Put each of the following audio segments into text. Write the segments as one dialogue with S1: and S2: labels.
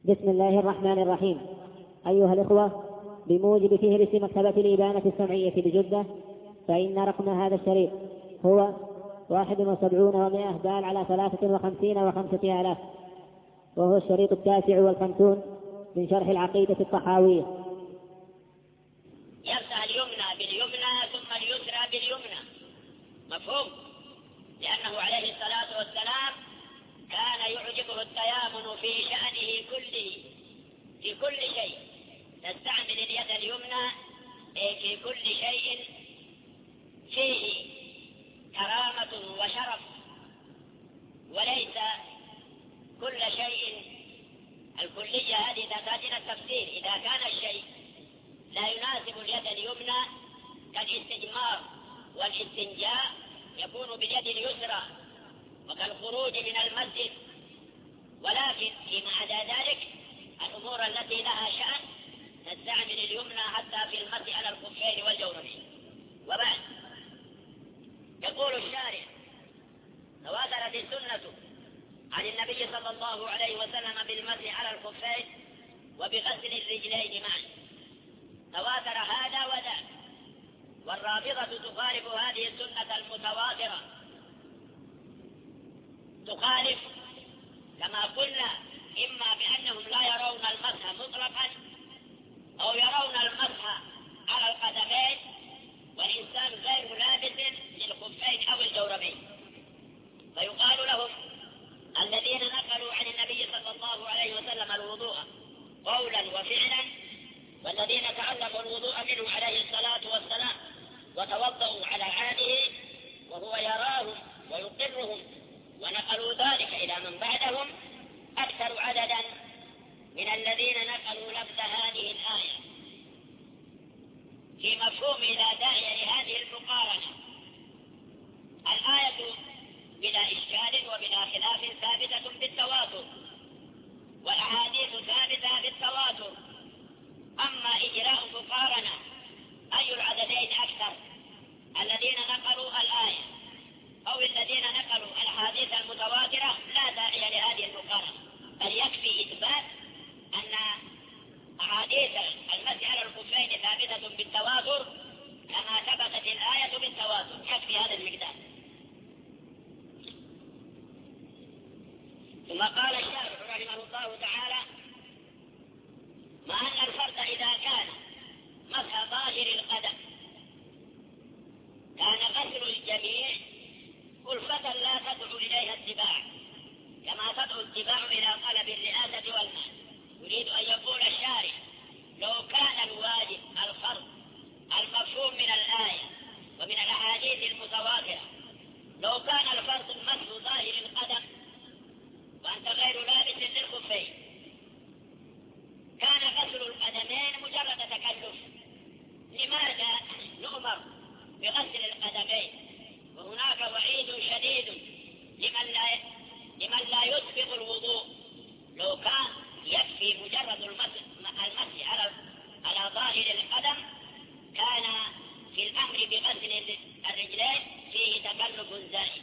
S1: بسم الله الرحمن الرحيم. أيها الإخوة، بموجب فهرس مكتبة الإبانة السمعية بجدة، فإن رقم هذا الشريط هو 71 و100 دال على 53 و500,000، وهو الشريط 59 من شرح العقيدة الطحاوية.
S2: يمسح اليمنى باليمنى ثم اليسرى باليمنى، مفهوم؟ لأنه عليه الصلاة والسلام كان يعجبه التيامن في شأنه كله، في كل شيء تستعمل اليد اليمنى في كل شيء فيه كرامة وشرف، وليس كل شيء. الكلية هذه تحتاج إلى التفسير. إذا كان الشيء لا يناسب اليد اليمنى كالاستجمار والاستنجاء يكون باليد اليسرى، وكالخروج من المسجد. ولكن فيما عدا ذلك الأمور التي لها شأن نستعمل اليمنى حتى في المسح على الخفين والجوربين. وبعد، يقول الشارع: تواترت السنة عن النبي صلى الله عليه وسلم بالمسح على الخفين وبغسل الرجلين معا. تواتر هذا وذاك، والرافضة تخالف هذه السنة المتواترة، تخالف كما قلنا إما بأنهم لا يرون المسح مطلقا أو يرون المسح على القدمين والإنسان غير لابس للخفين أو الجوربين، فيقال لهم الذين نقلوا عن النبي صلى الله عليه وسلم الوضوء قولا وفعلا، والذين تعلموا الوضوء منه عليه الصلاة والسلام وتوضأوا على عاده وهو يراهم ويقرهم ونقلوا ذلك إلى من بعدهم أكثر عددا من الذين نقلوا لفظ هذه الآية. في مفهوم لا داعي لهذه المقارنة، الآية بلا إشكال وبلا خلاف ثابتة بالتواتر، والأحاديث ثابتة بالتواتر. أما إجراء مقارنة أي العددين أكثر، الذين نقلوا الآية أو الذين نقلوا الأحاديث المتواترة، لا داعي لهذه المقارنة، بل يكفي إثبات أن أحاديث المسح على الخفين ثابتة بالتواتر كما ثبتت الآية بالتواتر، يكفي هذا المقدار. ثم قال الشارح رحمه الله تعالى: مع أن الفرد إذا كان مسح ظاهر القدم كان غسل الجميع ألفة لا تدعو إليها اتباع، كما تدعو الاتباع إلى طلب الرئاسة والمال. يريد أن يقول الشارع: لو كان الواجب الفرض المفهوم من الآية ومن الأحاديث المتواترة، لو كان الفرض المسح ظاهر القدم وأنت غير لابس للخفين، كان غسل القدمين مجرد تكلف. لماذا نؤمر بغسل القدمين وهناك وعيد شديد لمن لا يسبق الوضوء؟ لو كان يكفي مجرد المسح على ظاهر القدم كان في الأمر بغسل الرجلين فيه تكلف زائد.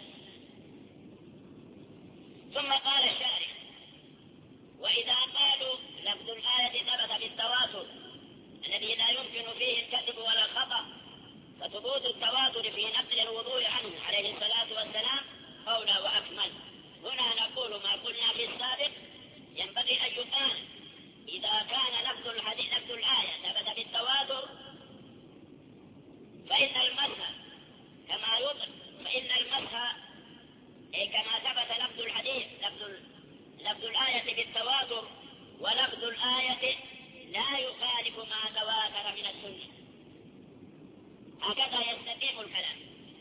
S2: ثم قال الشارع: وإذا قالوا لفظ الآية ثبت بالتواتر الذي لا يمكن فيه الكذب ولا الخطأ، فثبوت التواتر في نقل الوضوء عنه عليه الصلاة والسلام أولى وأكمل. هنا نقول ما قلنا في السابق: ينبغي أن يقال إذا كان لفظ الحديث لفظ الآية ثبت بالتواتر فإن المسح كما ثبت لفظ الحديث لفظ الآية بالتواتر، ولفظ الآية لا يخالف ما تواتر من السنة. هكذا يستقيم الكلام.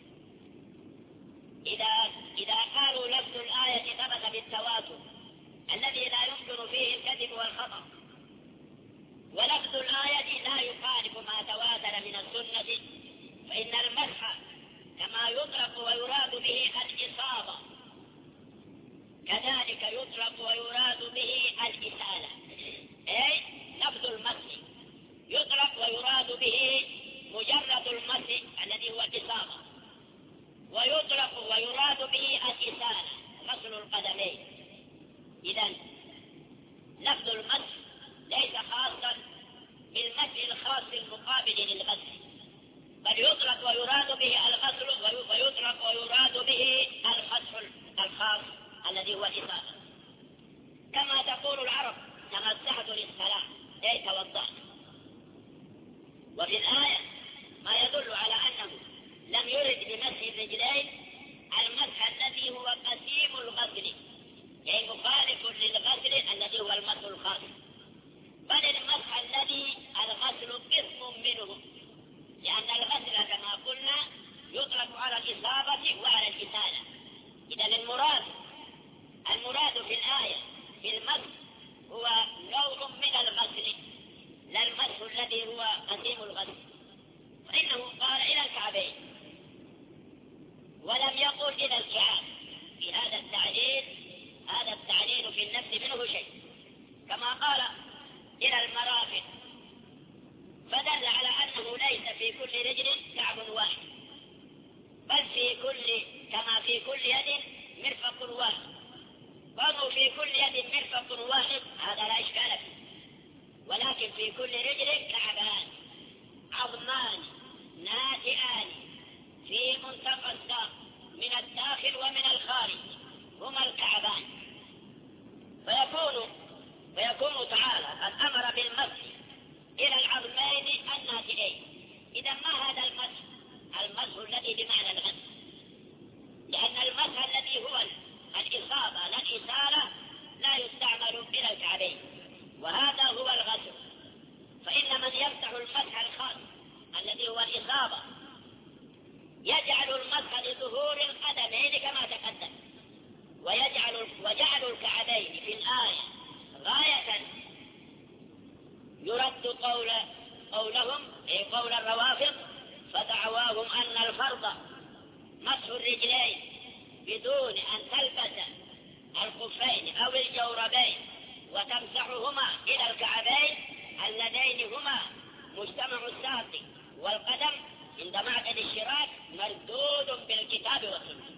S2: إذا قالوا لفظ الآية ثبت بالتواتر الذي لا يمكن فيه الكذب والخطأ، ولفظ الآية لا يخالف ما تواتر من السنة، فإن المسح كما يطلق ويراد به الإصابة كذلك يطلق ويراد به الإسالة. أي لفظ المسح يطلق ويراد به مجرد المسح الذي هو الإصابة، ويطلق ويراد به الإسالة غسل القدمين. إذن لفظ المسح ليس خاصا بالمسح الخاص المقابل للغسل، بل يطلق ويراد به الغسل ويطلق ويراد به المسح الخاص الذي هو الإصابة، كما تقول العرب تمسحت للصلاة أي توضأت. وفي الآية ما يدل على أنه لم يرد بمسح الرجلين المسح الذي هو قسيم الغسل، أي مخالف للغسل الذي هو المسح الخاص، بل المسح الذي الغسل قسم منه، لأن الغسل كما قلنا يطلق على الإصابة وعلى الإسالة. إذا المراد في الآية في المسح هو نوع من الغسل، لا المسح الذي هو قسيم الغسل. فإنه قال إلى الكعبين ولم يقل إلى الكعاب. في هذا التعليل في النفس منه شيء، كما قال إلى المرافق، فدل على أنه ليس في كل رجل كعب واحد، بل كما في كل يد مرفق واحد. قالوا في كل يد مرفق واحد هذا لا إشكال فيه، ولكن في كل رجل كعبان عظمان ناتئان في منتقى الساق من الداخل ومن الخارج هما الكعبان، فيكون تعالى قد أمر بالمسح إلى العظمين الناتئين. إذا ما هذا المسح الذي بمعنى الغسل؟ لأن المسح الذي هو الإصابة لا الإسالة لا يستعمل إلى الكعبين، وهذا هو الغسل. فإن من يمسح المسح الخاص الذي هو الإصابة يجعل المسح لظهور القدمين كما تقدم، وجعل الكعبين في الآية غاية يرد قولهم أي قول الروافض، فدعواهم أن الفرض مسح الرجلين بدون أن تلبس الخفين أو الجوربين وتمسحهما إلى الكعبين اللذين هما مجتمع الساق والقدم عند معقد الشراك مردود بالكتاب والسنة.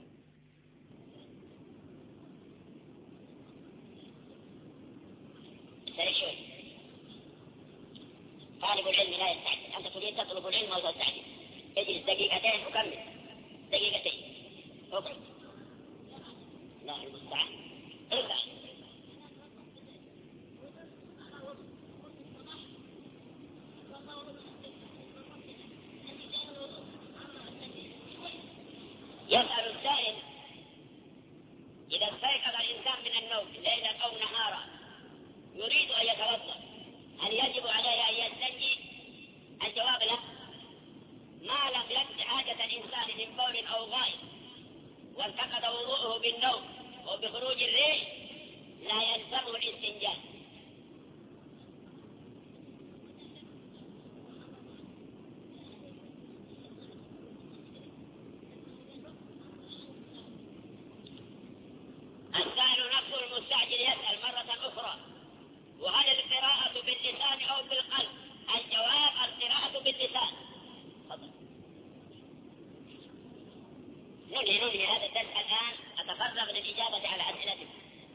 S2: شوي طالب العلم لا يستعجل، أنت تريد تطلب العلم ولا تستعجل، اجلس دقيقتين وكمل دقيقتين اقرأ. الله المستعان. ارجع يسأل السائل إذا استيقظ الإنسان من النوم ليلا أو نهارا يريد أن يتوضأ هل يجب عليه أن يستنجي؟ الجواب لا، ما لم يقض حاجة الإنسان من بول أو غائط وانتقض وضوءه بالنوم أو بخروج الريح لا يلزمه الاستنجاء. السائل نفسه المستعجل يسأل مرة أخرى وهل القراءة باللسان أو بالقلب؟ الجواب القراءة باللسان. ننهي هذا الدرس الآن، أتفرغ للإجابة على أسئلتكم.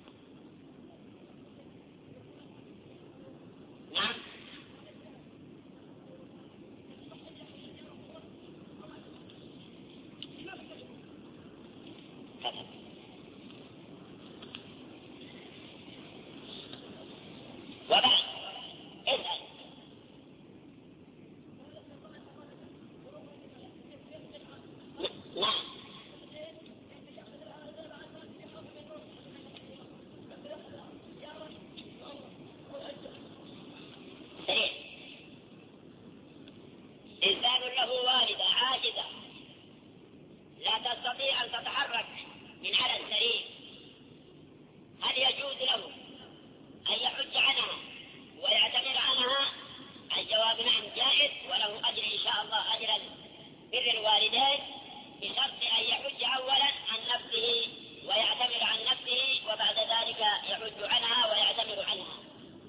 S2: نعم. وبعد اسأل. نعم. إنسان له والدة عاجزة لا تستطيع أن تتحرك من على السرير، هل يجوز له أن يحج عنها ويعتمر عنها؟ الجواب نعم جائز، وله أجر إن شاء الله أجر بر الوالدين، بشرط أن يحج أولا عن نفسه ويعتمر عن نفسه وبعد ذلك يحج عنها ويعتمر عنها.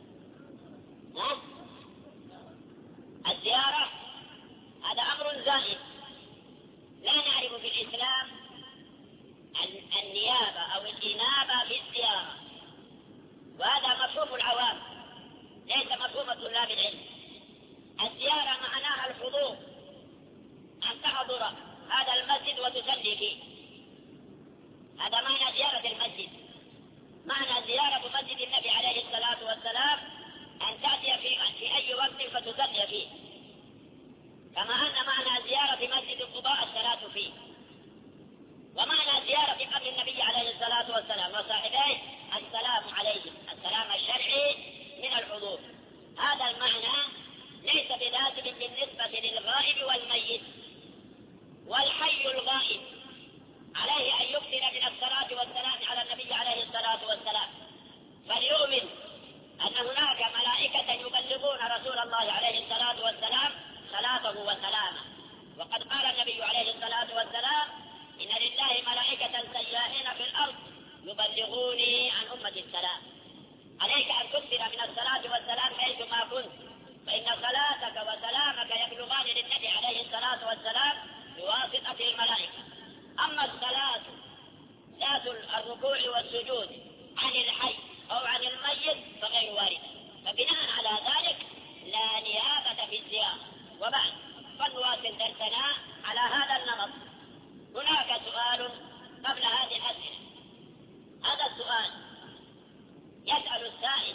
S2: الزيارة هذا أمر زائد، لا نعرف في الإسلام النيابة أو الإنابة في الزيارة، وهذا مفهوم العوام ليس مفهوم طلاب العلم. الزيارة معناها الحضور، أن تحضر هذا المسجد وتصلي فيه، هذا معنى زيارة المسجد. معنى زيارة مسجد النبي عليه الصلاة والسلام أن تأتي في أي وقت فتصلي فيه، كما أن معنى زيارة مسجد قباء الصلاة فيه. ومعنى زيارة قبر النبي عليه الصلاة والسلام وصاحبيه السلام عليهم، السلام الشرعي من الحضور. هذا المعنى ليس بلازم بالنسبة للغائب والميت. والحي الغائب عليه أن يكثر من الصلاة والسلام على النبي عليه الصلاة والسلام، فليؤمن أن هناك ملائكة يبلغون رسول الله عليه الصلاة والسلام صلاته وسلامه. وقد قال النبي عليه الصلاة والسلام: إن لله ملائكة سياحين في الأرض يبلغوني عن أمة السلام. عليك أن تكثر من الصلاة والسلام حيثما كنت، فإن صلاتك وسلامك يبلغان للنبي عليه الصلاة والسلام بواسطة الملائكة. أما الصلاة ذات الركوع والسجود عن الحي أو عن الميت فغير واردة، فبناء على ذلك لا نيابة في الزيارة. وبعد فنواصل درسنا على هذا النمط. هناك سؤال قبل هذه الأسئلة. هذا السؤال يسأل السائل: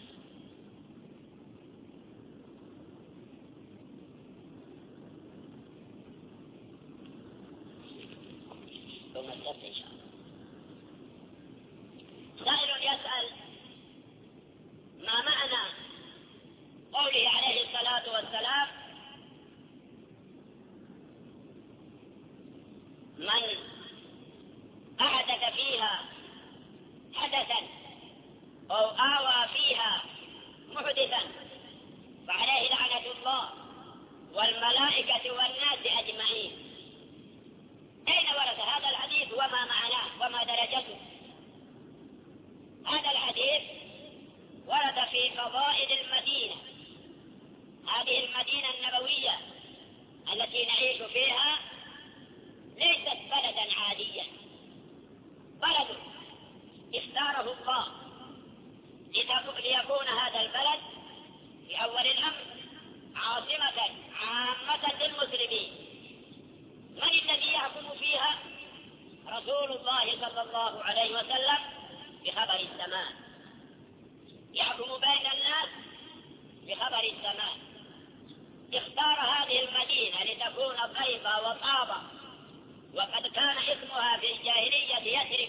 S2: ثم السبت إن شاء الله. سائل يسأل: ما معنى قوله عليه الصلاة والسلام: من أحدث فيها حدثا أو آوى فيها محدثا فعليه لعنة الله والملائكة والناس أجمعين؟ أين ورد هذا الحديث وما معناه وما درجته؟ هذا الحديث ورد في فضائل المدينة، هذه المدينة النبوية التي نعيش فيها ليست بلدا عاديا، بلد اختاره الله ليكون هذا البلد في أول الأمر عاصمة عامة للمسلمين. من الذي يحكم فيها؟ رسول الله صلى الله عليه وسلم بخبر السماء، يحكم بين الناس بخبر السماء. اختار هذه المدينة لتكون طيبة وطابة، وقد كان اسمها في الجاهلية يثرب،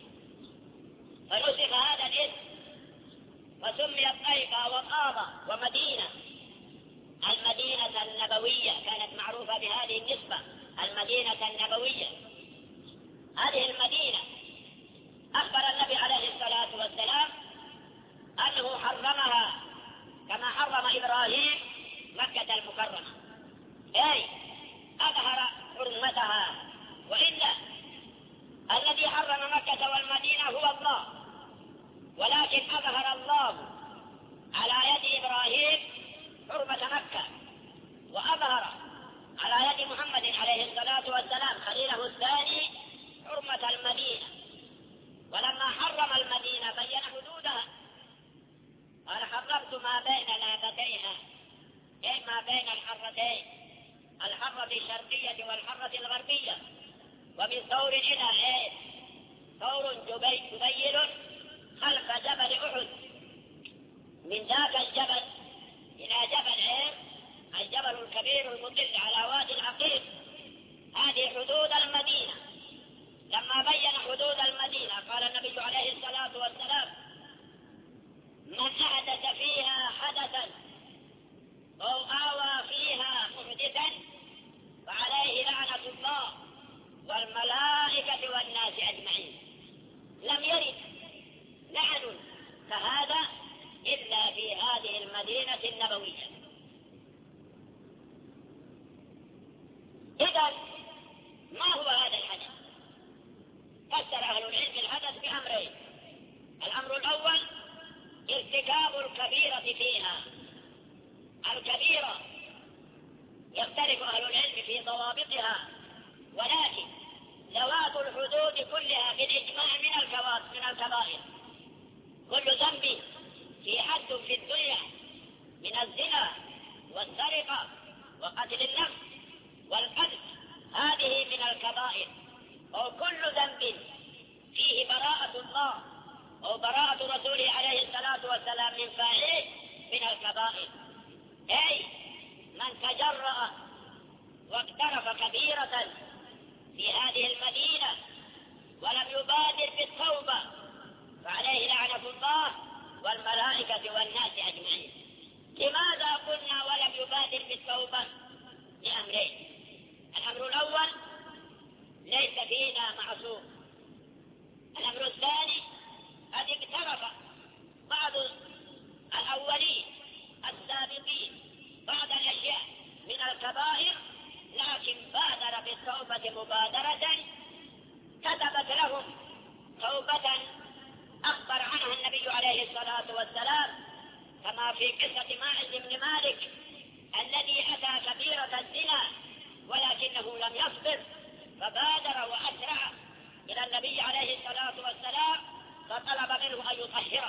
S2: فنسخ هذا الاسم وسميت طيبة وطابة ومدينة. المدينة النبوية كانت معروفة بهذه النسبة، المدينة النبوية. هذه المدينة أخبر النبي عليه الصلاة والسلام أنه حرمها كما حرم إبراهيم مكة المكرمة، أي أظهر حرمتها. وإلا الذي حرم مكة والمدينة هو الله، ولكن أظهر الله على يد إبراهيم حرمة مكة، وأظهر على يد محمد عليه الصلاة والسلام خليله الثاني حرمة المدينة. ولما حرم المدينة بين حدودها، قال: حرمت ما بين لابتيها، أي ما بين الحرتين، الحرة الشرقية والحرة الغربية. ومن ثور إلى عين، ثور جبيل خلف جبل أحد، من ذاك الجبل إلى جبل عين الجبل الكبير المطل على وادي العقيق. هذه حدود المدينة. لما بين حدود المدينة قال النبي عليه الصلاة والسلام: من أحدث فيها حدثا أو آوى فيها محدثا فعليه لعنة الله والملائكة والناس أجمعين. لم يرد لعن كهذا إلا في هذه المدينة النبوية. إذن ما هو هذا الحدث؟ فسر أهل العلم الحدث بأمرين: الأمر الأول ارتكاب الكبيرة فيها. الكبيرة يختلف أهل العلم في ضوابطها، ولكن ذوات الحدود كلها بالإجماع من الكبائر. كل ذنب في حد في الدنيا من الزنا والسرقة وقتل النفس والقذف هذه من الكبائر، أو كل ذنب فيه براءة الله أو براءة رسوله عليه الصلاة والسلام من فاعله من الكبائر. أي من تجرأ واقترف كبيرة في هذه المدينة ولم يبادر بالتوبة فعليه لعنة الله والملائكة والناس أجمعين. لماذا قلنا ولم يبادر بالتوبة؟ لأمرين: الأمر الأول ليس فينا معصوم، الأمر الثاني قد اقترف بعض الأولين السابقين بعض الأشياء من الكبائر لكن بادر بالتوبة مبادرة كتبت لهم توبة أخبر عنها النبي عليه الصلاة والسلام، كما في قصة ماعز بن مالك الذي أتى كبيرة الزنا ولكنه لم يصبر فبادر وأسرع إلى النبي عليه الصلاة والسلام فطلب منه أن يطهره،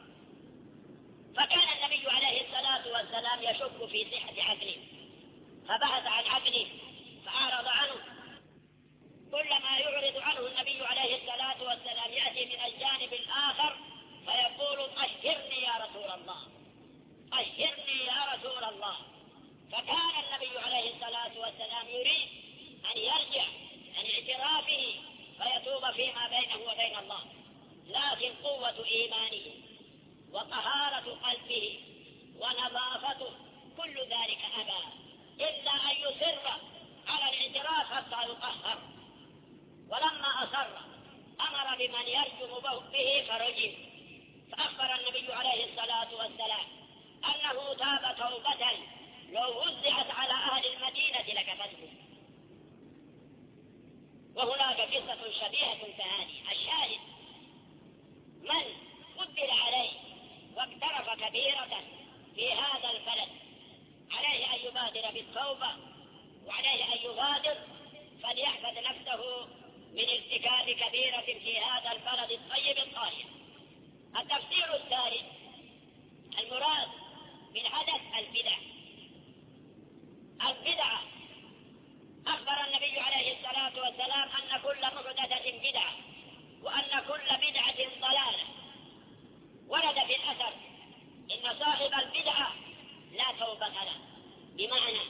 S2: فكان النبي عليه الصلاة والسلام يشك في صحة عقله فبحث عن عقله فأعرض عنه. كلما يعرض عنه النبي عليه الصلاة والسلام يأتي من الجانب الآخر فيقول: طهرني يا رسول الله، طهرني يا رسول الله. فكان النبي عليه الصلاة والسلام يريد أن يرجع عن اعترافه فيتوب فيما بينه وبين الله، لكن قوة إيمانه وطهارة قلبه ونظافته كل ذلك أبى إلا أن يصر على الاعتراف حتى يطهر. ولما أصر أمر بمن يرجم به فرجم، فأخبر النبي عليه الصلاة والسلام أنه تاب توبة لو وزعت على أهل المدينة لكفتهم. وهناك قصة شبيهة كهذه. الشاهد: من قدر عليه واقترف كبيرة في هذا البلد عليه أن يبادر بالتوبة وعليه أن يبادر فليحفظ نفسه من ارتكاب كبيرة في هذا البلد الطيب الطاهر. التفسير الثالث: المراد من حدث البدع. البدعة أخبر النبي عليه الصلاة والسلام أن كل محدثة بدعة وأن كل بدعة ضلالة. ورد في الأثر إن صاحب البدعة لا توبة له، بمعنى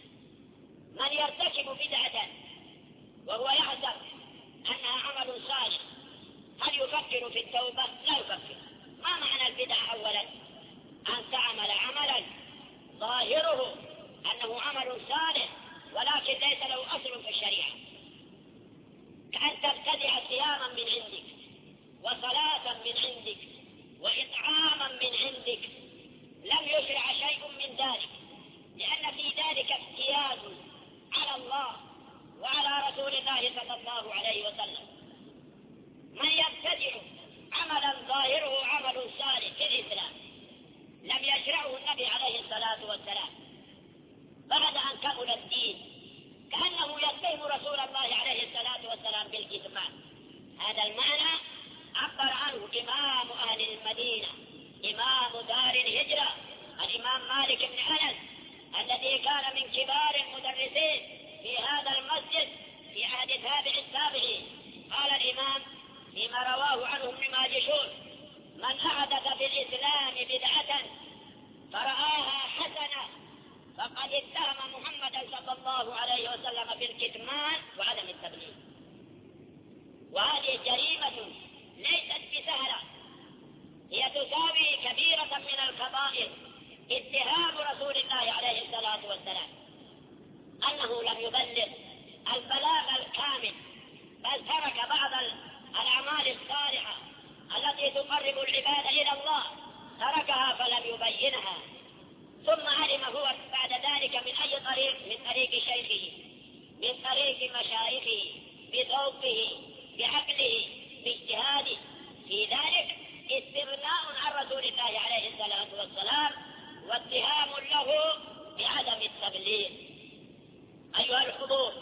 S2: من يرتكب بدعة وهو يحسب أنها عمل صالح هل يفكر في التوبة؟ لا يفكر. ما معنى البدعة؟ أولا أن تعمل عملا ظاهره أنه عمل صالح ولكن ليس له أصل في الشريعة، كأن تبتدع صياما من عندك وصلاة من عندك وإطعاما من عندك لم يشرع شيء من ذلك، لأن في ذلك اجتياز على الله وعلى رسول الله صلى الله عليه وسلم. من يبتدع عملا ظاهره عمل صالح في الإسلام لم يشرعه النبي عليه الصلاة والسلام بعد أن كمل الدين، كأنه يتهم رسول الله عليه الصلاة والسلام بالكتمان. هذا المعنى عبر عنه إمام أهل المدينة إمام دار الهجرة الإمام مالك بن أنس الذي كان من كبار المدرسين في هذا المسجد في عهد تابع التابعين. قال الإمام فيما رواه عنه ابن ماجشون: من أحدث في الإسلام بدعة فرآها حسنة فقد اتهم محمدا صلى الله عليه وسلم بالكتمان وعدم التبليغ. وهذه جريمة ليست بسهلة، هي تساوي كبيرة من الكبائر اتهام رسول الله عليه الصلاة والسلام أنه لم يبلغ البلاغ الكامل، بل ترك بعض الأعمال الصالحة التي تقرب العباد إلى الله تركها فلم يبينها، ثم علم هو بعد ذلك من أي طريق، من طريق شيخه، من طريق مشايخه، بذوقه، بعقله، باجتهاده. في ذلك استغناء عن رسول الله عليه الصلاة والسلام واتهام له بعدم التبليغ. أيها الحضور،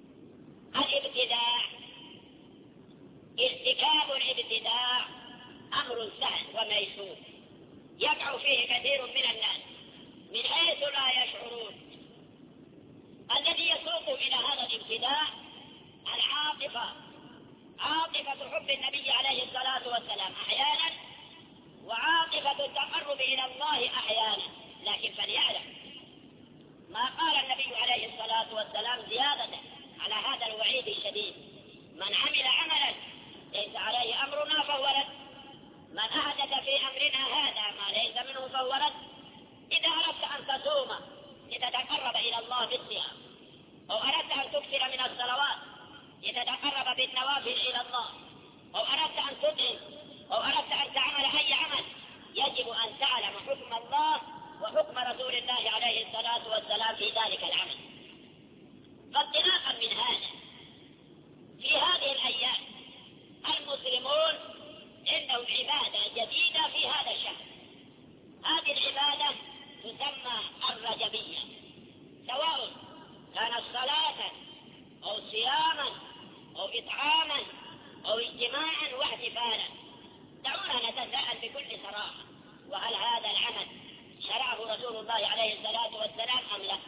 S2: الابتداع، ارتكاب الابتداع أمر سهل وميسور يقع فيه كثير من الناس من حيث لا يشعرون. الذي يسوق إلى هذا الابتداء العاطفة، عاطفة حب النبي عليه الصلاة والسلام أحيانا، وعاطفة التقرب إلى الله أحيانا. لكن فليعلم ما قال النبي عليه الصلاة والسلام زيادة على هذا الوعيد الشديد: من عمل عملا ليس عليه أمرنا فهو رد، من أحدث في أمرنا هذا ما ليس منه فهو رد. إذا أردت أن تصوم لتتقرب إلى الله بالصيام، أو أردت أن تكثر من الصلوات لتتقرب بالنوافل إلى الله، أو أردت أن تطعم، أو أردت أن تعمل أي عمل، يجب أن تعلم حكم الله وحكم رسول الله عليه الصلاة والسلام في ذلك العمل. فانطلاقا من هذا، في هذه الأيام المسلمون عندهم عبادة جديدة في هذا الشهر. هذه العبادة تسمى الرجبية، سواء كانت صلاة أو صياما أو إطعاما أو اجتماعا واحتفالا. دعونا نتساءل بكل صراحة: وهل هذا العمل شرعه رسول الله عليه الصلاة والسلام أم لا؟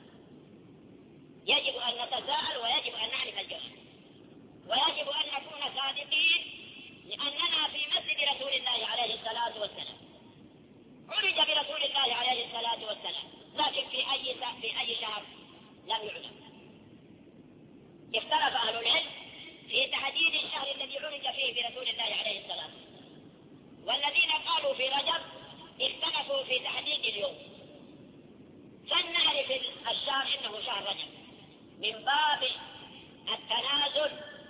S2: يجب أن نتساءل ويجب أن نعرف الجواب، ويجب أن نكون صادقين، لأننا في مسجد رسول الله عليه الصلاة والسلام عرج برسول الله عليه الصلاة والسلام، لكن في أي شهر لم يعلم. اختلف أهل العلم في تحديد الشهر الذي عرج فيه برسول الله عليه الصلاة والسلام، والذين قالوا في رجب اختلفوا في تحديد اليوم. فلنعرف الشهر إنه شهر رجب من باب التنازل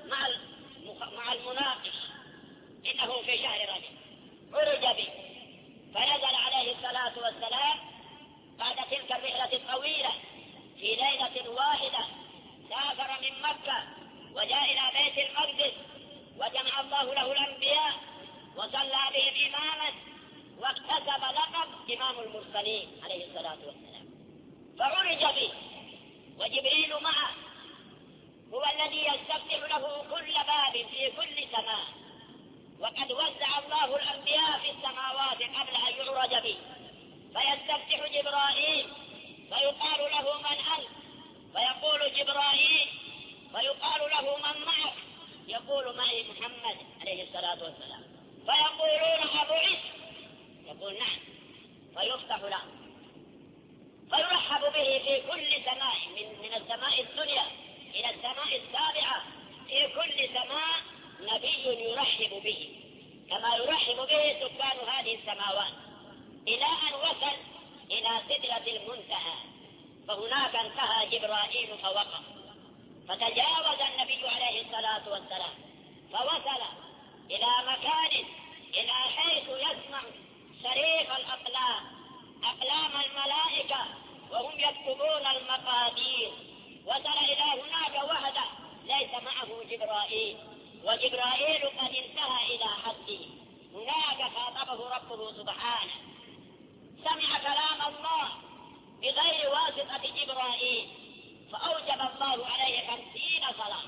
S2: مع المناقش، إنه في شهر رجب عرج به، فنزل عليه الصلاة والسلام بعد تلك الرحلة الطويلة في ليلة واحدة، سافر من مكة وجاء إلى بيت المقدس، وجمع الله له الأنبياء وصلى بهم إماما، واكتسب لقب إمام المرسلين عليه الصلاة والسلام. فعرج به وجبريل معه، هو الذي يستفتح له كل باب في كل سماء، وقد وزع الله الأنبياء في السماوات قبل أن يعرج به. فيستفتح جبرائيل فيقال له: من أنت؟ فيقول جبرائيل، فيقال له: من معك؟ يقول: معي محمد عليه الصلاة والسلام. فيقولون: أبعث؟ يقول: نعم. فيفتح له، فيرحب به في كل سماء، من السماء الدنيا إلى السماء السابعة، في كل سماء نبي يرحب به كما يرحب به سكان هذه السماوات، إلى أن وصل إلى سدرة المنتهى، فهناك انتهى جبرائيل فوقف، فتجاوز النبي عليه الصلاة والسلام فوصل إلى مكان، إلى حيث يسمع صريخ الأقلام، أقلام الملائكة وهم يكتبون المقادير. وصل إلى هناك وحده ليس معه جبرائيل، وجبرائيل قد انتهى إلى حده. هناك خاطبه ربه سبحانه، سمع كلام الله بغير واسطة جبرائيل، فأوجب الله عليه 50 صلاة.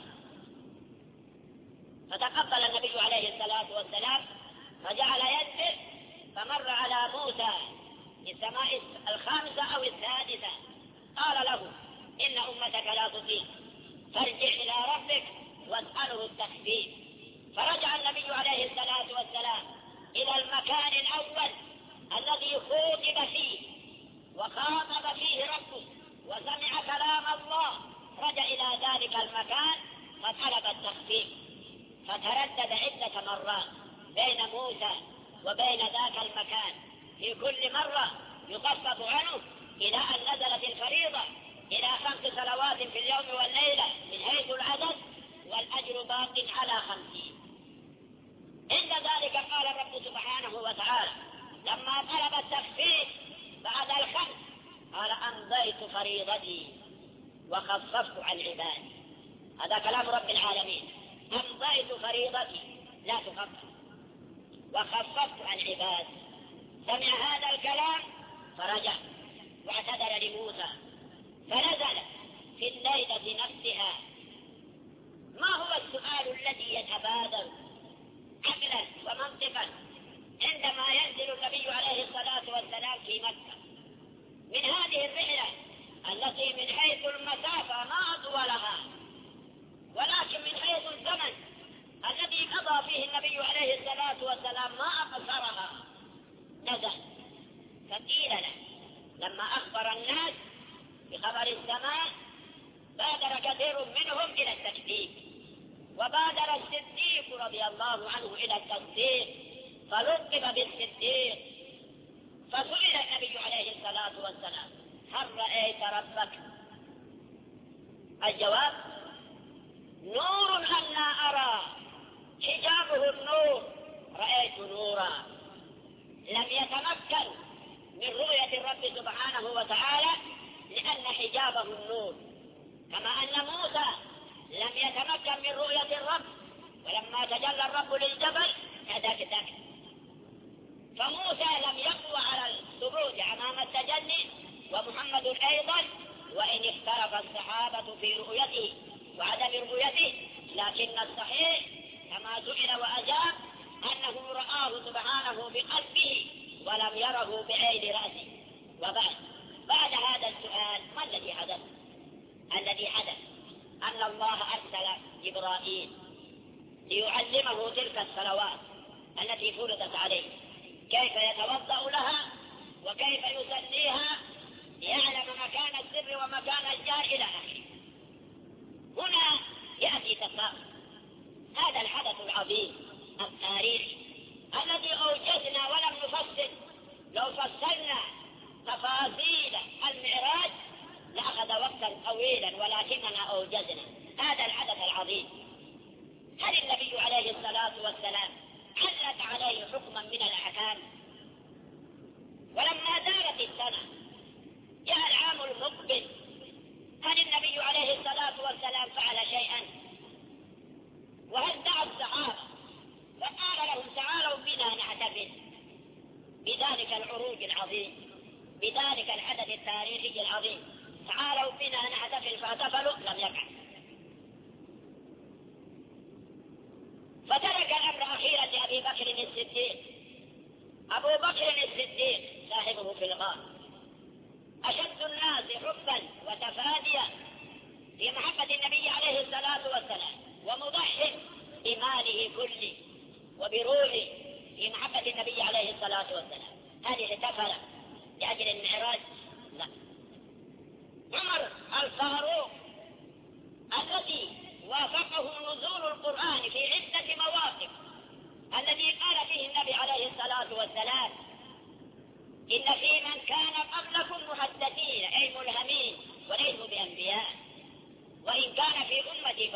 S2: فتقبل النبي عليه الصلاة والسلام فجعل يسر، فمر على موسى في السماء الخامسة أو السادسة، قال له: إن أمتك لا تطيق، فارجع إلى ربك واسأله التخفيف. فرجع النبي عليه الصلاة والسلام إلى المكان الأول الذي خوطب فيه وخاطب فيه ربه وسمع كلام الله، رجع إلى ذلك المكان فطلب التخفيف، فتردد عدة مرات بين موسى وبين ذاك المكان، في كل مرة يخفف عنه، إلى أن نزلت الفريضة إلى 5 صلوات في اليوم والليلة من حيث العدد، والأجر باق على 50. عند ذلك قال الرب سبحانه وتعالى لما طلب التخفيف بعد 5 قال: أمضيت فريضتي وخففت عن عبادي. هذا كلام رب العالمين: أمضيت فريضتي لا تخفف، وخففت عن عبادي. سمع هذا الكلام فرجع واعتذر لموسى، فنزل في الليلة نفسها. ما هو السؤال الذي يتبادر عقلا ومنطقا عندما ينزل النبي عليه الصلاة والسلام في مكة من هذه الرحلة التي من حيث المسافة ما أطولها، ولكن من حيث الزمن الذي قضى فيه النبي عليه الصلاة والسلام ما أقصرها، نزل. فقيل له لما أخبر الناس بخبر السماء بادر كثير منهم إلى التكذيب، وبادر الصديق رضي الله عنه إلى التصديق فلقب بالصديق. فسئل النبي عليه الصلاة والسلام: هل رأيت ربك؟ الجواب: نور لا أرى، حجابه النور، رأيت نورا. لم يتمكن من رؤية الرب سبحانه وتعالى لأن حجابه النور، كما أن موسى لم يتمكن من رؤية الرب، ولما تجلى الرب للجبل كدكدك. فموسى لم يقوى على الثبوت أمام التجلي، ومحمد أيضا، وإن اختلف الصحابة في رؤيته وعدم رؤيته، لكن الصحيح كما سئل وأجاب أنه رآه سبحانه بقلبه ولم يره بعين رأسه. بعد هذا السؤال ما الذي حدث؟ الذي حدث أن الله أرسل جبرائيل ليعلمه تلك الصلوات التي فرضت عليه، كيف يتوضأ لها وكيف يصليها، ليعلم مكان السر ومكان الجار إلى آخره. هنا يأتي تساؤل: هذا الحدث العظيم التاريخي الذي أوجزنا ولم نفصل، لو فصلنا تفاصيل المعراج لأخذ وقتا طويلا، ولكننا أوجزنا هذا الحدث العظيم. هل النبي عليه الصلاة والسلام حلت عليه حكما من الأحكام؟ ولما دارت السنة جاء العام المقبل، هل النبي عليه الصلاة والسلام فعل شيئا؟ وهل دعا الصحابة فقال لهم: تعالوا بنا نحتفل بذلك العروج العظيم، بذلك الحدث التاريخي العظيم، تعالوا بنا نحتفل، فاحتفلوا؟ لم يفعل. فترك الأمر أخيرا لأبي بكر الصديق. أبو بكر الصديق صاحبه في الغار أشد الناس حبا وتفاديا في محبة النبي عليه الصلاة والسلام، ومضحٍ بماله كله وبروحه في محبة النبي عليه الصلاة والسلام. هل احتفل لأجل المعراج؟ لا. عمر الفاروق الذي وافقه نزول القرآن في عدة مواقف، الذي قال فيه النبي عليه الصلاة والسلام: إن في من كان قبلكم محدثين، أي ملهمين وليسوا بأنبياء، وإن كان في أمتي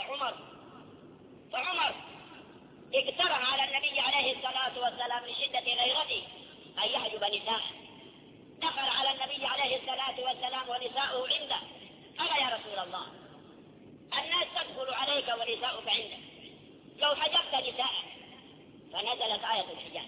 S2: فعمر اقترح على النبي عليه الصلاة والسلام لشدة غيرته أن يحجب نساءه. دخل على النبي عليه الصلاة والسلام ونساؤه عنده، قال: يا رسول الله، الناس تدخل عليك ونساؤك عندك، لو حجبت نساءك. فنزلت آية الحجاب.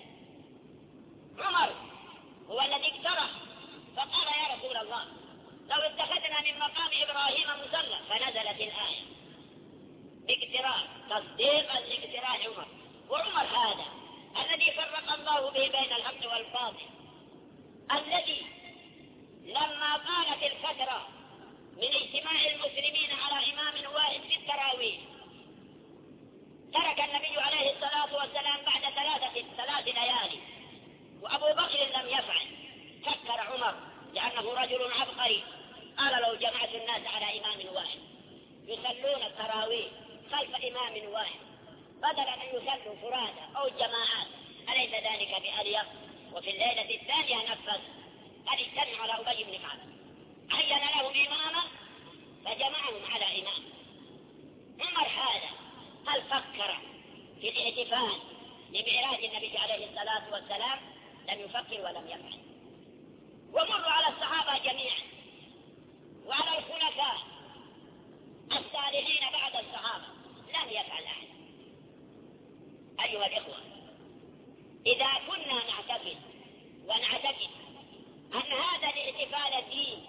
S2: عمر هو الذي اقترح، فقال: يا رسول الله، لو اتخذنا من مقام إبراهيم مصلى. فنزلت الآية باقتراح، تصديقا لاقتراح عمر. وعمر هذا الذي فرق الله به بين الحق والباطل، الذي لما قالت الفترة من اجتماع المسلمين على إمام واحد في التراويح، ترك النبي عليه الصلاة والسلام بعد ثلاث ليالي، وأبو بكر لم يفعل. فكر عمر لأنه رجل عبقري، قال: لو جمعت الناس على إمام واحد يصلون التراويح خلف إمام واحد بدلا أن يصلوا فرادى أو جماعات، أليس ذلك بأليق؟ وفي الليلة الثانية نفذ، قد اجتمعوا على أبي بن كعب، عين لهم إماما فجمعهم على إمام. عمر هذا هل فكر في الاحتفال لمعراج النبي عليه الصلاة والسلام؟ لم يفكر ولم يفعل. ومروا على الصحابة جميعا وعلى الخلفاء الصالحين بعد الصحابة، لم يفعل أحد. أيها الإخوة، إذا كنا نعتقد ونعتقد أن هذا الاحتفال دين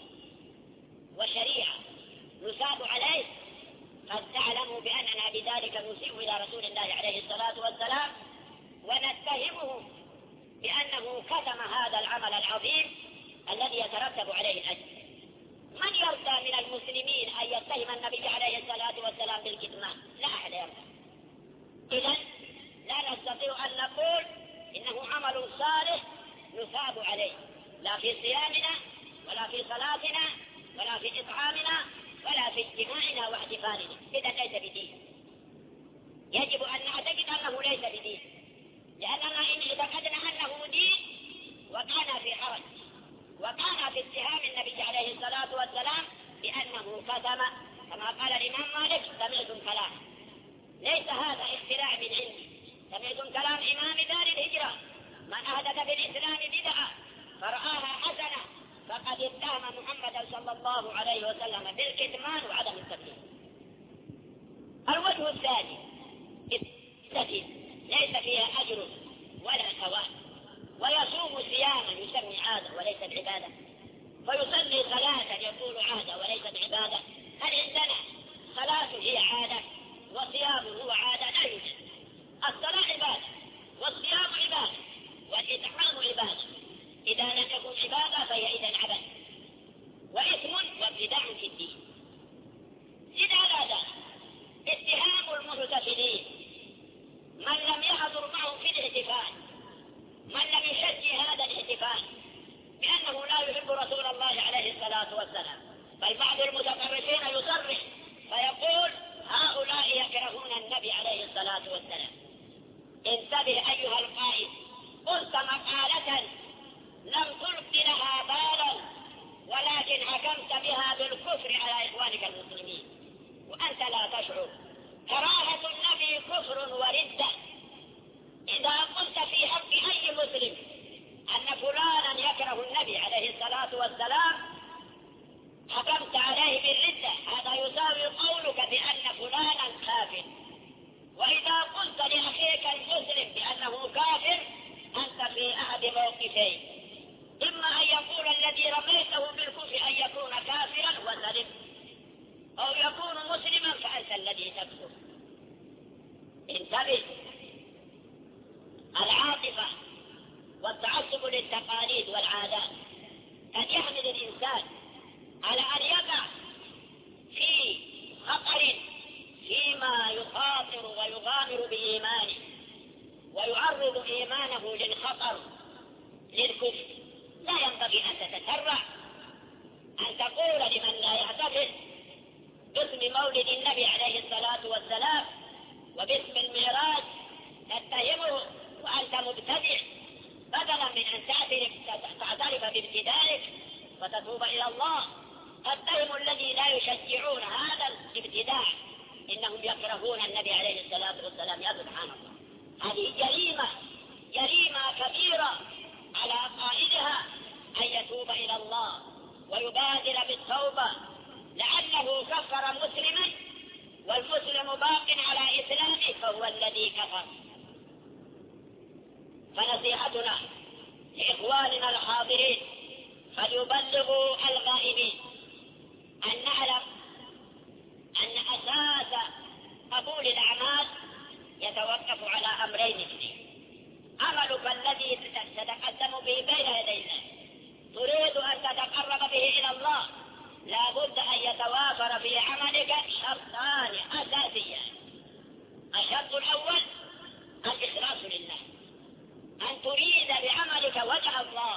S2: وشريعة نساب عليه، قد تعلموا بأننا بذلك نسيء إلى رسول الله عليه الصلاة والسلام، ونتهمه بأنه كتم هذا العمل العظيم الذي يترتب عليه الأجر. من يرضى من المسلمين أن يتهم النبي عليه الصلاة والسلام بالكتمان؟ لا أحد يرضى. إذن لا نستطيع أن نقول إنه عمل صالح نثاب عليه، لا في صيامنا ولا في صلاتنا ولا في إطعامنا ولا في اجتماعنا واحتفالنا. إذا ليس بدين. يجب أن نعتقد أنه ليس بدين، لأننا إن اعتقدنا أنه دين وكان في حرج وكان في اتهام النبي عليه الصلاة والسلام بأنه كتم، كما قال الإمام مالك: سمعتم كلام. ليس هذا اختراع من عندي، سمعتم كلام إمام دار الهجرة: من أحدث في الإسلام بدعة فرآها حسنة فقد اتهم محمدا صلى الله عليه وسلم بالكتمان وعدم التبليغ. الوجه الثاني التي ليس فيها أجر ولا ثواب، ويصوم صياما يسمي عادة وليس بعبادة، فيصلي صلاة يقول عادة وليس بعبادة. هل عندنا صلاة هي عادة وصيام هو عادة؟ لا يوجد. الصلاة عبادة والصيام عبادة والإطعام عبادة. إذا لم يكن عبادة فهي إذن عبادة وإثم وابتداع في الدين. لذا اتهام المحتفلين من لم يحضر معهم في الاحتفال، من لم يشجع هذا الاحتفال بأنه لا يحب رسول الله عليه الصلاة والسلام. بل بعض المتطرفين يصرح فيقول: هؤلاء يكرهون النبي عليه الصلاة والسلام. انتبه أيها القائد، قلت مقالة لم تلق لها بالا، ولكن حكمت بها بالكفر على إخوانك المسلمين وأنت لا تشعر. كراهة النبي كفر وردة. إذا قلت في حق أي مسلم أن فلانا يكره النبي عليه الصلاة والسلام حكمت عليه بالردة، هذا يساوي قولك بأن فلانا كافر. وإذا قلت لأخيك المسلم بأنه كافر أنت في أحد موقفين: إما أن يقول الذي رميته بالكفر أن يكون كافرا وسلم، أو يكون مسلما فأنت الذي تكفر. انتبه، العاطفة والتعصب للتقاليد والعادات قد يحمل الإنسان على أن يقع في خطر فيما يخاطر ويغامر بإيمانه ويعرض إيمانه للخطر للكفر. لا ينبغي أن تتسرع أن تقول لمن لا يعتقد باسم مولد النبي عليه الصلاة والسلام وباسم المعراج تتهمه وأنت مبتدع، بدلا من أن تعترف بابتدائك وتتوب إلى الله. اتهم الذي لا يشجعون هذا الابتداع إنهم يكرهون النبي عليه الصلاة والسلام. يا سبحان الله، هذه جريمة كبيرة على قائدها أن يتوب إلى الله ويبادر بالتوبة، لعله كفر مسلما والمسلم باق على إسلامه فهو الذي كفر. فنصيحتنا لإخواننا الحاضرين فليبلغوا الغائبين أن نعلم أن أساس قبول الأعمال يتوقف على أمرين اثنين: عملك الذي تتقدم به بين يدي الله، تريد أن تتقرب به إلى الله، لا بد أن يتوافر في عملك شرطان أساسيان. الشرط الأول الإخلاص لله، أن تريد بعملك وجه الله.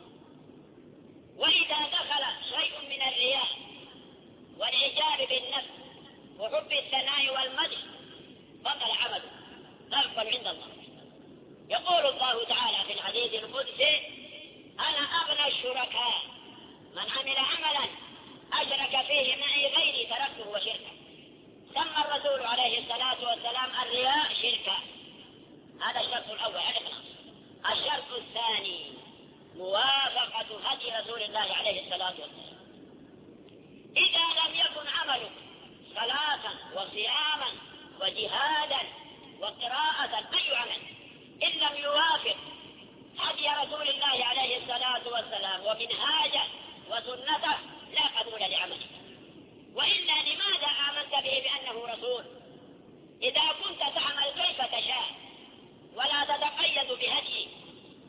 S2: وإذا دخل شيء من الرياء والإعجاب بالنفس وحب الثناء والمدح بطل عمله، لا يقبل عند الله. يقول الله تعالى في الحديث القدسي: أنا أغنى الشركاء، من عمل عملا أشرك فيه معي غيري تركته وشركه. سمى الرسول عليه الصلاة والسلام الرياء شركا. هذا الشرط الأول الإخلاص. الشرط الثاني موافقة هدي رسول الله عليه الصلاة والسلام. إذا لم يكن عملك صلاة وصياما وجهادا وقراءة أي عمل إن لم يوافق هدي رسول الله عليه الصلاة والسلام ومنهاجه وسنته لا قبول لعملك. وإلا لماذا آمنت به بأنه رسول؟ إذا كنت تعمل كيف تشاء ولا تتقيد بهديه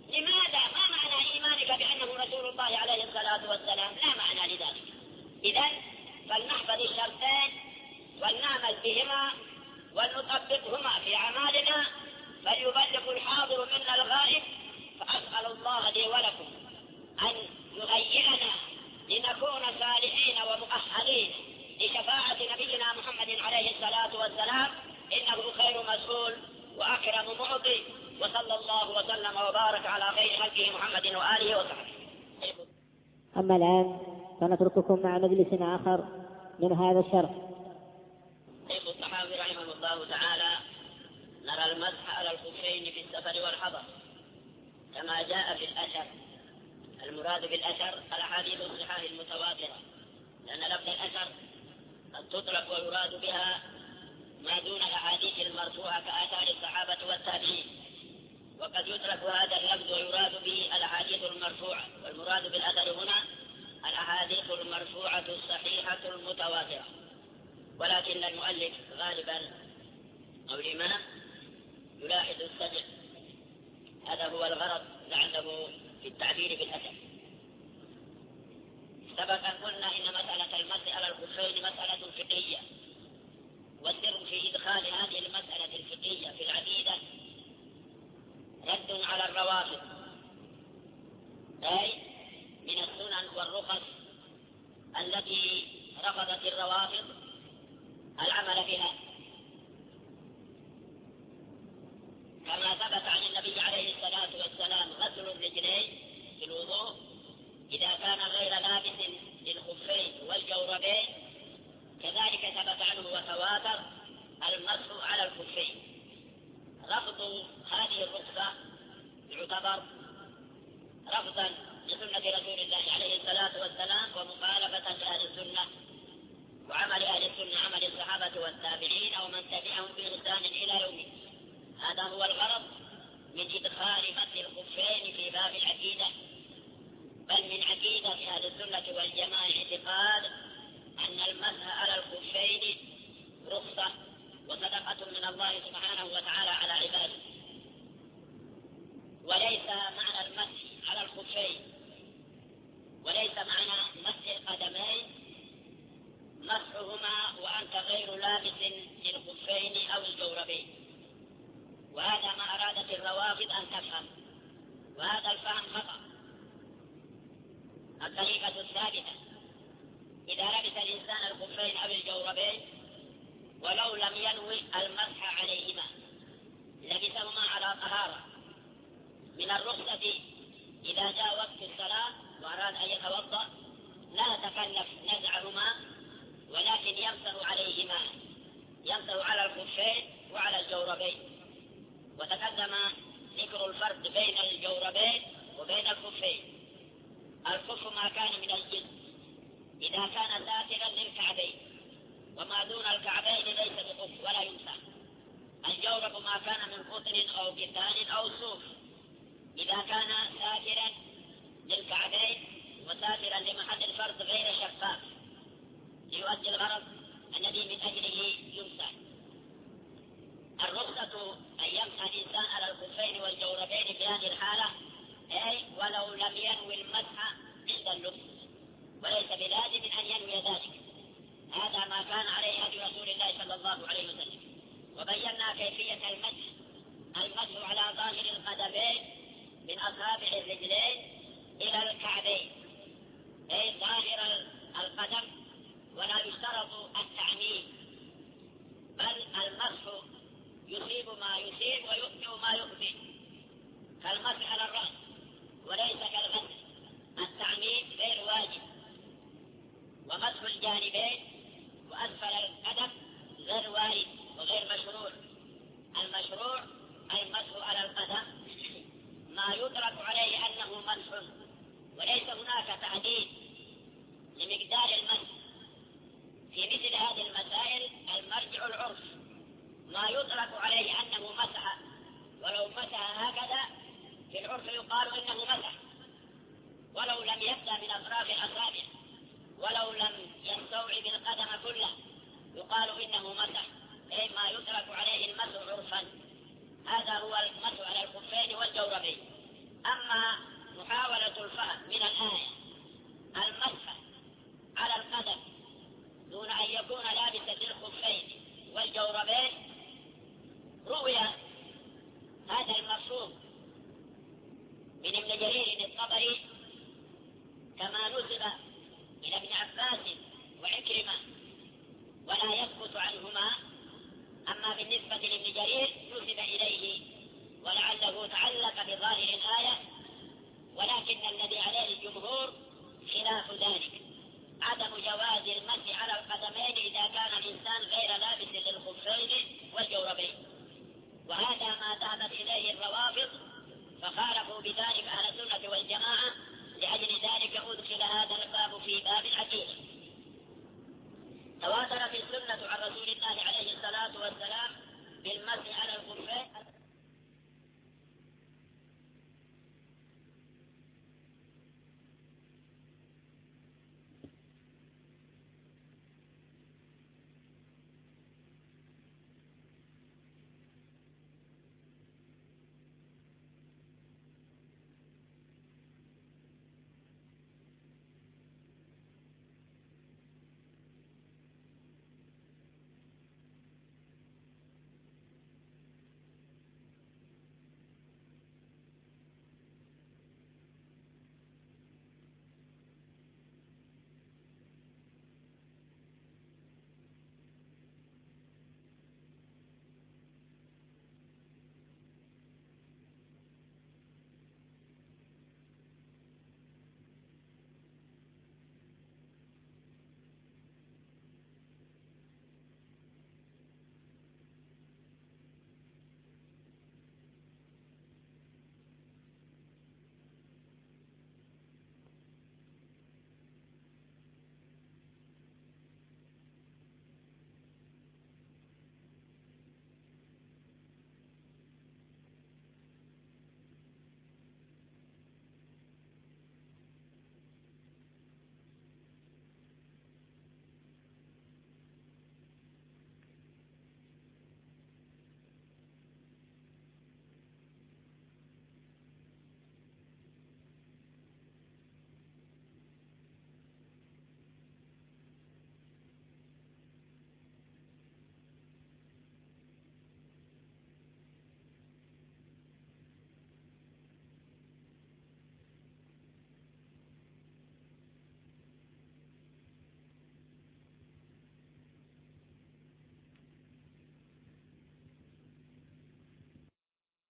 S2: لماذا؟ ما معنى إيمانك بأنه رسول الله عليه الصلاة والسلام؟ لا معنى لذلك. إذن فلنحفظ الشرطين ولنعمل بهما ولنطبقهما في أعمالنا، فليبلغ الحاضر منا الغائب. فأسأل الله لي ولكم أن يهيئنا لنكون صالحين ومؤهلين لشفاعة نبينا محمد عليه الصلاة والسلام، إنه خير مسؤول وأكرم معطي، وصلى الله وسلم وبارك على خير خلقه محمد وآله وصحبه.
S1: أما الآن فنترككم مع مجلس آخر من هذا الشرح.
S2: شيخ الصحابي رحمه الله تعالى: نرى المسح على الخفين في السفر والحضر كما جاء في الأثر. المراد بالأثر الأحاديث الصحاح المتواترة، لأن لفظ الأثر قد تطلق ويراد بها ما دون الأحاديث المرفوعة كآثار الصحابة والتابعين، وقد يترك هذا اللفظ ويراد به الأحاديث المرفوعة، والمراد بالأثر هنا الأحاديث المرفوعة الصحيحة المتواترة. ولكن المؤلف غالبا أو الإمام يلاحظ السجع، هذا هو الغرض لعله في التعبير بالأثر. سبق أن قلنا إن مسألة المسح على الخفين مسألة فقهية، والسر في إدخال هذه المسألة الفقهية في العقيدة رد على الروافض، أي من السنن والرخص التي رفضت الروافض العمل بها، كما ثبت عن النبي عليه الصلاة والسلام غسل الرجلين في الوضوء إذا كان غير لابس للخفين والجوربين، كذلك ثبت عنه وتواتر المسح على الخفين. رفض هذه الرخصة يعتبر رفضا لسنة رسول الله عليه الصلاة والسلام ومخالفة لأهل السنة، وعمل أهل السنة عمل الصحابة والتابعين ومن تبعهم بإحسان إلى يوم. هذا هو الغرض من إدخال مسح الخفين في باب العقيدة، بل من عقيدة أهل السنة والجماعة اعتقاد أن المسح على الخفين رخصة وصدقة من الله سبحانه وتعالى على عباده، وليس معنى المسح على الخفين وليس معنى مسح القدمين مسحهما وأنت غير لابس للخفين أو الجوربين. وهذا ما أرادت الروافض أن تفهم، وهذا الفهم خطأ. الطريقة الثابتة: إذا لبس الإنسان الخفين أو الجوربين ولو لم ينوي المسح عليهما لبسهما على طهارة. من الرخصة إذا جاء وقت الصلاة وأراد أن يتوضأ لا تكلف نزعهما، ولكن يمسح عليهما، يمسح على الخفين وعلى الجوربين. وتقدم ذكر الفرق بين الجوربين وبين الخفين. الخف ما كان من الجلد إذا كان ساترا للكعبين، وما دون الكعبين ليس بخف ولا يمسح. الجورب ما كان من قطن أو كتان أو صوف إذا كان ساترا للكعبين وساترا لمحل الفرد غير شفاف ليؤدي الغرض الذي من أجله يمسح. الرخصة أن يمسح الإنسان على الخفين والجوربين في هذه الحالة، أي ولو لم ينوي المسح عند اللبس، وليس بلازم أن ينوي ذلك. هذا ما كان عليه هدي رسول الله صلى الله عليه وسلم. وبينا كيفية المسح على ظاهر القدمين من أصابع الرجلين إلى الكعبين، أي ظاهر القدم، ولا يشترط التعميم، بل المسح يصيب ما يصيب ويخطئ ما يخطئ، كالمسح على الرأس وليس كالغسل. التعميم غير واجب. ومسح الجانبين وأسفل القدم غير وارد وغير مشروع. المشروع أي المسح على القدم ما يدرك عليه أنه مسح، وليس هناك تعديل لمقدار المسح. في مثل هذه المسائل المرجع العرف، ما يدرك عليه أنه مسح، ولو مسح هكذا في العرف يقال إنه مسح، ولو لم يبدأ من أطراف الأصابع، ولو لم يستوعب القدم كله يقال إنه مسح، أي ما يدرك عليه المسح عرفا. هذا هو المسح على الخفين والجوربين. أما محاولة الفهم من الآية المسح على القدم دون أن يكون لابسا للخفين والجوربين، روي هذا المفهوم من ابن جرير الطبري كما نسب إلى ابن عباس وعكرمة ولا يثبت عنهما. أما بالنسبة لابن جرير نسب إليه ولعله تعلق بظاهر الآية، ولكن الذي عليه الجمهور خلاف ذلك، عدم جواز المسح على القدمين إذا كان الإنسان غير لابس للخفين والجوربين، وهذا ما ذهبت إليه الروافض فخالفوا بذلك أهل السنة والجماعة. لأجل ذلك أدخل هذا الباب في باب العقيدة. تواترت السنة عن رسول الله عليه الصلاة والسلام بالمسح على الخفين